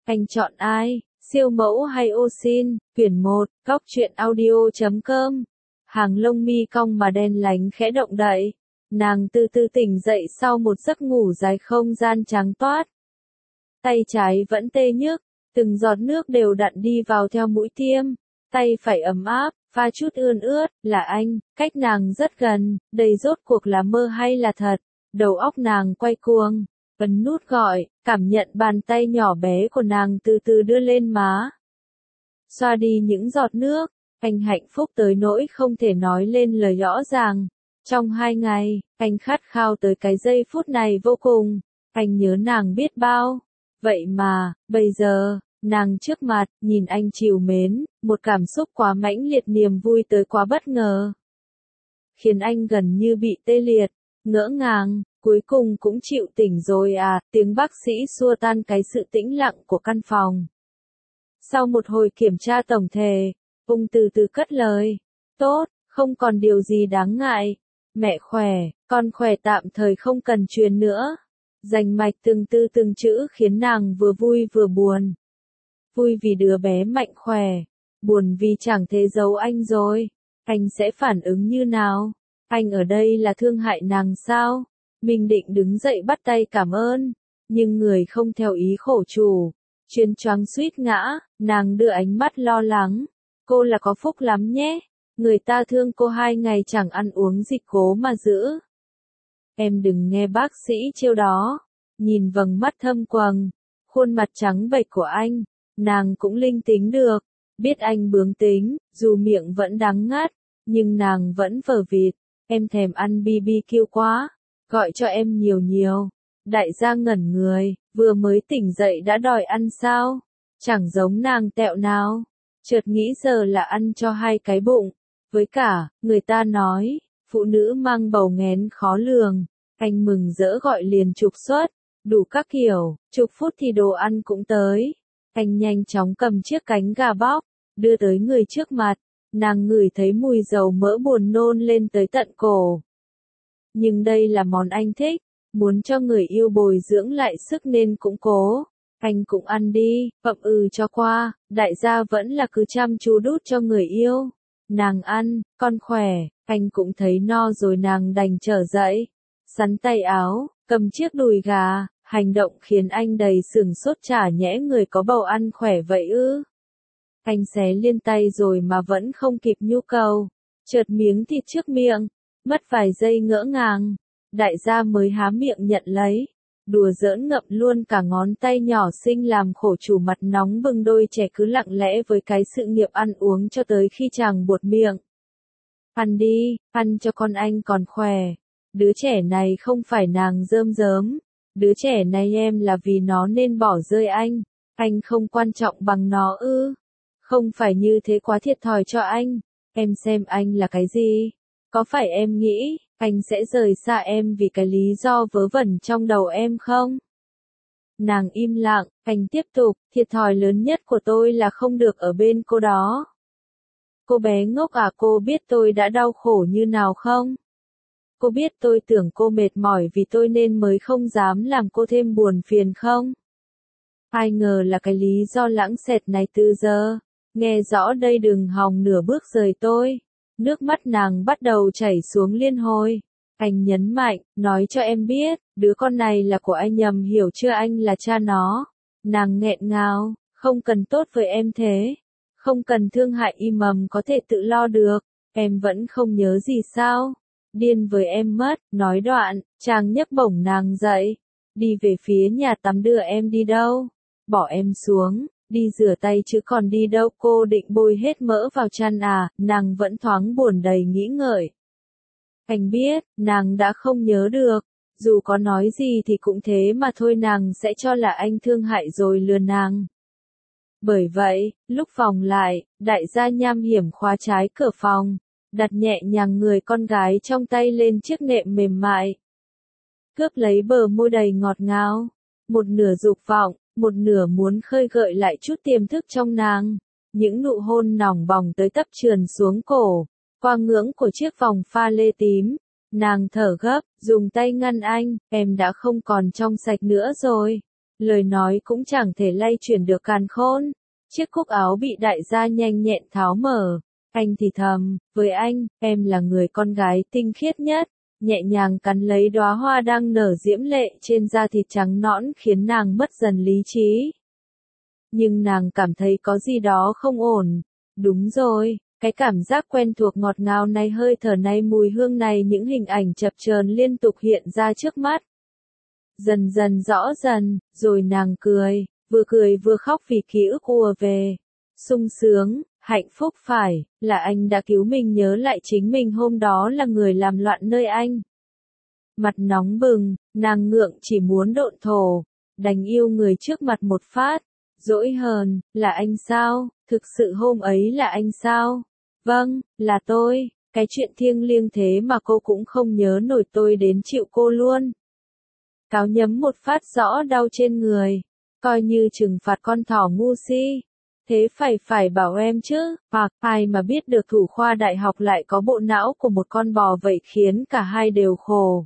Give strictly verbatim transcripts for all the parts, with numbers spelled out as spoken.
Anh chọn ai? Siêu mẫu hay ô sin? Quyển một, góc truyện audio chấm com. Hàng lông mi cong mà đen lánh khẽ động đậy. Nàng từ từ tỉnh dậy sau một giấc ngủ dài không gian trắng toát. Tay trái vẫn tê nhức, từng giọt nước đều đặn đi vào theo mũi tiêm. Tay phải ấm áp, pha chút ươn ướt, là anh, cách nàng rất gần, đây rốt cuộc là mơ hay là thật. Đầu óc nàng quay cuồng, ấn nút gọi, cảm nhận bàn tay nhỏ bé của nàng từ từ đưa lên má. Xoa đi những giọt nước, anh hạnh phúc tới nỗi không thể nói lên lời rõ ràng. Trong hai ngày, anh khát khao tới cái giây phút này vô cùng, anh nhớ nàng biết bao. Vậy mà, bây giờ, nàng trước mặt, nhìn anh trìu mến, một cảm xúc quá mãnh liệt, niềm vui tới quá bất ngờ. Khiến anh gần như bị tê liệt, ngỡ ngàng, cuối cùng cũng chịu tỉnh rồi à, tiếng bác sĩ xua tan cái sự tĩnh lặng của căn phòng. Sau một hồi kiểm tra tổng thể, ông từ từ cất lời, tốt, không còn điều gì đáng ngại. Mẹ khỏe, con khỏe tạm thời không cần truyền nữa. Rành mạch từng từ từng chữ khiến nàng vừa vui vừa buồn. Vui vì đứa bé mạnh khỏe, buồn vì chẳng thể giấu anh rồi. Anh sẽ phản ứng như nào? Anh ở đây là thương hại nàng sao? Mình định đứng dậy bắt tay cảm ơn, nhưng người không theo ý khổ chủ. Chuyến choáng suýt ngã, nàng đưa ánh mắt lo lắng. Cô là có phúc lắm nhé. Người ta thương cô hai ngày chẳng ăn uống dịch cố mà giữ. Em đừng nghe bác sĩ trêu đó. Nhìn vầng mắt thâm quầng, khuôn mặt trắng bệch của anh, nàng cũng linh tính được. Biết anh bướng tính, dù miệng vẫn đắng ngắt, nhưng nàng vẫn vờ vịt. Em thèm ăn bi bi kiu quá, gọi cho em nhiều nhiều. Đại gia ngẩn người, vừa mới tỉnh dậy đã đòi ăn sao? Chẳng giống nàng tẹo nào. Chợt nghĩ giờ là ăn cho hai cái bụng. Với cả, người ta nói, phụ nữ mang bầu nghén khó lường. Anh mừng rỡ gọi liền trục xuất, đủ các kiểu, chục phút thì đồ ăn cũng tới. Anh nhanh chóng cầm chiếc cánh gà bóc, đưa tới người trước mặt. Nàng ngửi thấy mùi dầu mỡ buồn nôn lên tới tận cổ. Nhưng đây là món anh thích, muốn cho người yêu bồi dưỡng lại sức nên cũng cố. Anh cũng ăn đi, bậm ừ cho qua, đại gia vẫn là cứ chăm chú đút cho người yêu. Nàng ăn, con khỏe, anh cũng thấy no rồi, nàng đành trở dậy. Sắn tay áo, cầm chiếc đùi gà, hành động khiến anh đầy sửng sốt, chả nhẽ người có bầu ăn khỏe vậy ư. Anh xé liên tay rồi mà vẫn không kịp nhu cầu. Chợt miếng thịt trước miệng, mất vài giây ngỡ ngàng. Đại gia mới há miệng nhận lấy. Đùa giỡn ngậm luôn cả ngón tay nhỏ xinh, làm khổ chủ mặt nóng bừng. Đôi trẻ cứ lặng lẽ với cái sự nghiệp ăn uống cho tới khi chàng buột miệng. Ăn đi, ăn cho con anh còn khỏe. Đứa trẻ này không phải nàng rơm rớm. Đứa trẻ này em là vì nó nên bỏ rơi anh. Anh không quan trọng bằng nó ư? Không phải như thế quá thiệt thòi cho anh. Em xem anh là cái gì? Có phải em nghĩ anh sẽ rời xa em vì cái lý do vớ vẩn trong đầu em không? Nàng im lặng, anh tiếp tục, thiệt thòi lớn nhất của tôi là không được ở bên cô đó. Cô bé ngốc à, cô biết tôi đã đau khổ như nào không? Cô biết tôi tưởng cô mệt mỏi vì tôi nên mới không dám làm cô thêm buồn phiền không? Ai ngờ là cái lý do lãng xẹt này từ giờ. Nghe rõ đây, đừng hòng nửa bước rời tôi. Nước mắt nàng bắt đầu chảy xuống liên hồi. Anh nhấn mạnh, nói cho em biết, đứa con này là của anh, nhầm hiểu chưa, anh là cha nó. Nàng nghẹn ngào, không cần tốt với em thế. Không cần thương hại im ầm, có thể tự lo được. Em vẫn không nhớ gì sao? Điên với em mất, nói đoạn, chàng nhấc bổng nàng dậy. Đi về phía nhà tắm, đưa em đi đâu? Bỏ em xuống. Đi rửa tay chứ còn đi đâu? Cô định bôi hết mỡ vào chăn à? Nàng vẫn thoáng buồn đầy nghĩ ngợi. Anh biết, nàng đã không nhớ được. Dù có nói gì thì cũng thế mà thôi, nàng sẽ cho là anh thương hại rồi lừa nàng. Bởi vậy, lúc vòng lại, đại gia nham hiểm khóa trái cửa phòng, đặt nhẹ nhàng người con gái trong tay lên chiếc nệm mềm mại. Cướp lấy bờ môi đầy ngọt ngào, một nửa dục vọng, một nửa muốn khơi gợi lại chút tiềm thức trong nàng. Những nụ hôn nóng bỏng tới tấp trườn xuống cổ, qua ngưỡng của chiếc vòng pha lê tím. Nàng thở gấp, dùng tay ngăn anh, em đã không còn trong sạch nữa rồi. lời nói cũng chẳng thể lay chuyển được càn khôn. Chiếc cúc áo bị đại gia nhanh nhẹn tháo mở. Anh thì thầm, với anh, em là người con gái tinh khiết nhất, nhẹ nhàng cắn lấy đóa hoa đang nở diễm lệ trên da thịt trắng nõn khiến nàng mất dần lý trí. Nhưng nàng cảm thấy có gì đó không ổn. Đúng rồi, cái cảm giác quen thuộc ngọt ngào này, hơi thở này, mùi hương này, những hình ảnh chập chờn liên tục hiện ra trước mắt. Dần dần rõ dần, rồi nàng cười, vừa cười vừa khóc vì ký ức ùa về. Sung sướng, hạnh phúc phải, là anh đã cứu mình, nhớ lại chính mình hôm đó là người làm loạn nơi anh. Mặt nóng bừng, nàng ngượng chỉ muốn độn thổ, đành yêu người trước mặt một phát. Dỗi hờn, là anh sao, thực sự hôm ấy là anh sao? Vâng, là tôi, cái chuyện thiêng liêng thế mà cô cũng không nhớ nổi, tôi đến chịu cô luôn. Cáo nhấm một phát rõ đau trên người, coi như trừng phạt con thỏ ngu si. Thế phải phải bảo em chứ, hoặc ai mà biết được thủ khoa đại học lại có bộ não của một con bò vậy, khiến cả hai đều khổ.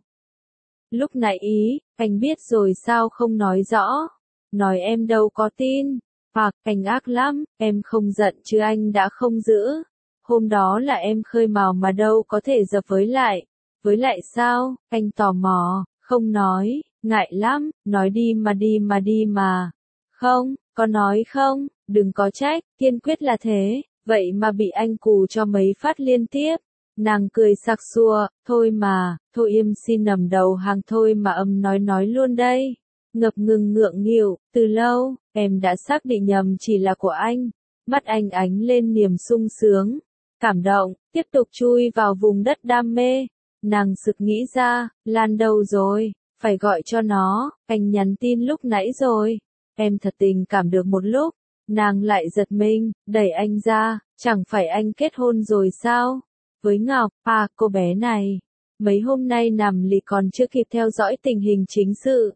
Lúc nãy ý, anh biết rồi sao không nói rõ, nói em đâu có tin, hoặc anh ác lắm, em không giận chứ anh đã không giữ. Hôm đó là em khơi mào mà đâu có thể dập với lại. Với lại sao, anh tò mò, không nói, ngại lắm, nói đi mà đi mà đi mà. Không, có nói không, đừng có trách, kiên quyết là thế, vậy mà bị anh cù cho mấy phát liên tiếp. Nàng cười sặc sụa, thôi mà, thôi im xin nằm đầu hàng thôi mà âm nói nói luôn đây. Ngập ngừng ngượng nghịu, từ lâu, em đã xác định nhầm chỉ là của anh. Mắt anh ánh lên niềm sung sướng, cảm động, tiếp tục chui vào vùng đất đam mê. Nàng sực nghĩ ra, Lan đâu rồi, phải gọi cho nó, anh nhắn tin lúc nãy rồi. Em thật tình cảm được một lúc, nàng lại giật mình, đẩy anh ra, chẳng phải anh kết hôn rồi sao? Với Ngọc, à cô bé này, mấy hôm nay nằm lì còn chưa kịp theo dõi tình hình chính sự.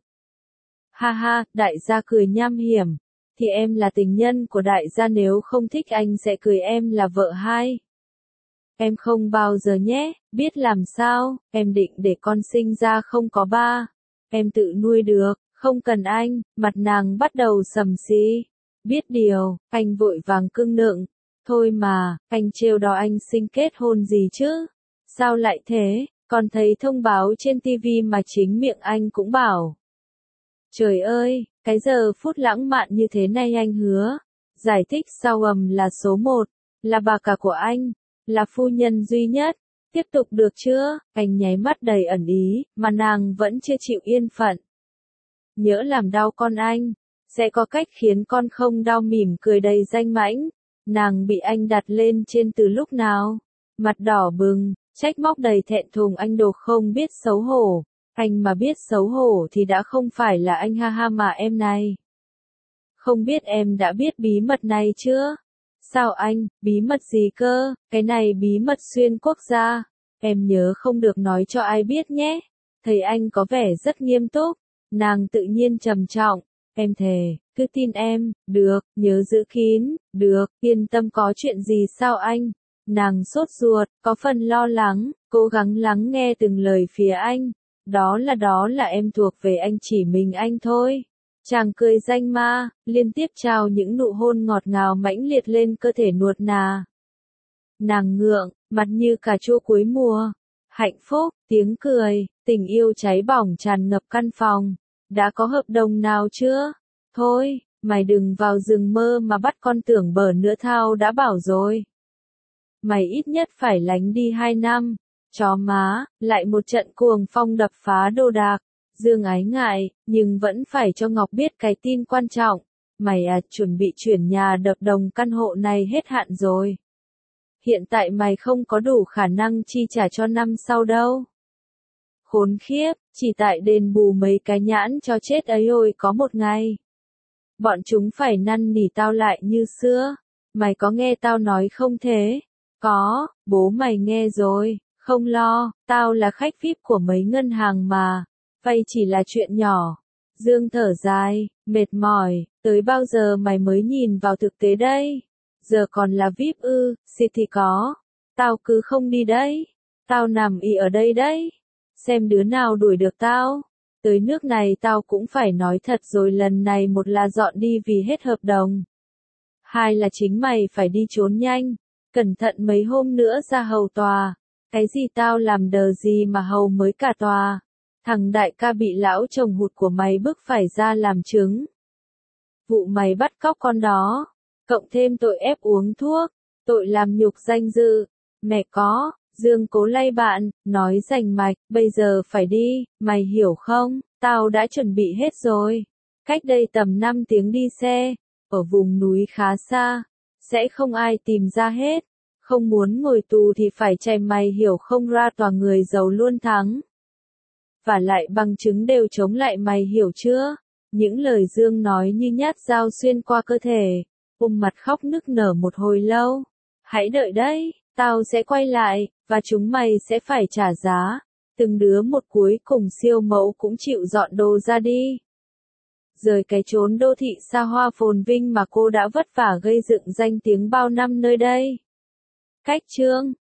Ha ha, đại gia cười nham hiểm, thì em là tình nhân của đại gia, nếu không thích anh sẽ cười em là vợ hai. Em không bao giờ nhé, biết làm sao, em định để con sinh ra không có ba. Em tự nuôi được, không cần anh, mặt nàng bắt đầu sầm xí. Biết điều, anh vội vàng cưng nựng. Thôi mà, anh trêu đùa anh sinh kết hôn gì chứ? Sao lại thế, còn thấy thông báo trên tivi mà chính miệng anh cũng bảo. Trời ơi, cái giờ phút lãng mạn như thế này anh hứa. Giải thích sau ầm là số một, là bà cả của anh, là phu nhân duy nhất. Tiếp tục được chưa? Anh nháy mắt đầy ẩn ý, mà nàng vẫn chưa chịu yên phận. Nhỡ làm đau con anh, sẽ có cách khiến con không đau, mỉm cười đầy danh mãnh. Nàng bị anh đặt lên trên từ lúc nào? Mặt đỏ bừng, trách móc đầy thẹn thùng, anh đồ không biết xấu hổ. Anh mà biết xấu hổ thì đã không phải là anh, ha ha, mà em này. Không biết em đã biết bí mật này chưa? Sao anh, bí mật gì cơ, cái này bí mật xuyên quốc gia. Em nhớ không được nói cho ai biết nhé. Thấy anh có vẻ rất nghiêm túc, nàng tự nhiên trầm trọng. Em thề, cứ tin em, được, nhớ giữ kín, được, yên tâm, có chuyện gì sao anh? Nàng sốt ruột, có phần lo lắng, cố gắng lắng nghe từng lời phía anh. Đó là đó là em thuộc về anh, chỉ mình anh thôi. Chàng cười danh ma, liên tiếp trao những nụ hôn ngọt ngào mãnh liệt lên cơ thể nuột nà. Nàng ngượng, mặt như cà chua cuối mùa. Hạnh phúc, tiếng cười, tình yêu cháy bỏng tràn ngập căn phòng. Đã có hợp đồng nào chưa? Thôi, mày đừng vào rừng mơ mà bắt con tưởng bở nữa, thao đã bảo rồi. Mày ít nhất phải lánh đi hai năm. Chó má, lại một trận cuồng phong đập phá đồ đạc. Dương ái ngại, nhưng vẫn phải cho Ngọc biết cái tin quan trọng. Mày à, chuẩn bị chuyển nhà đập đồng căn hộ này hết hạn rồi. Hiện tại mày không có đủ khả năng chi trả cho năm sau đâu. Khốn khiếp, chỉ tại đền bù mấy cái nhãn cho chết ấy ôi có một ngày. Bọn chúng phải năn nỉ tao lại như xưa. Mày có nghe tao nói không thế? Có, bố mày nghe rồi, không lo, tao là khách vi ai pi của mấy ngân hàng mà. Vay chỉ là chuyện nhỏ. Dương thở dài, mệt mỏi, tới bao giờ mày mới nhìn vào thực tế đây? Giờ còn là vi ai pi ư, xịt thì có. Tao cứ không đi đấy. Tao nằm y ở đây đấy. Xem đứa nào đuổi được tao. Tới nước này tao cũng phải nói thật rồi, lần này một là dọn đi vì hết hợp đồng. Hai là chính mày phải đi trốn nhanh, cẩn thận mấy hôm nữa ra hầu tòa. Cái gì tao làm đờ gì mà hầu mới cả tòa. Thằng đại ca bị lão chồng hụt của mày bức phải ra làm chứng. Vụ mày bắt cóc con đó, cộng thêm tội ép uống thuốc, tội làm nhục danh dự. Mẹ có, Dương cố lay bạn, nói rành mạch, bây giờ phải đi, mày hiểu không, tao đã chuẩn bị hết rồi. Cách đây tầm năm tiếng đi xe, ở vùng núi khá xa, sẽ không ai tìm ra hết. Không muốn ngồi tù thì phải chạy, mày hiểu không, ra tòa người giàu luôn thắng. Và lại bằng chứng đều chống lại, mày hiểu chưa? Những lời Dương nói như nhát dao xuyên qua cơ thể. Ôm mặt khóc nức nở một hồi lâu. Hãy đợi đấy, tao sẽ quay lại, và chúng mày sẽ phải trả giá. Từng đứa một, cuối cùng siêu mẫu cũng chịu dọn đồ ra đi. Rời cái chốn đô thị xa hoa phồn vinh mà cô đã vất vả gây dựng danh tiếng bao năm nơi đây. Cách chương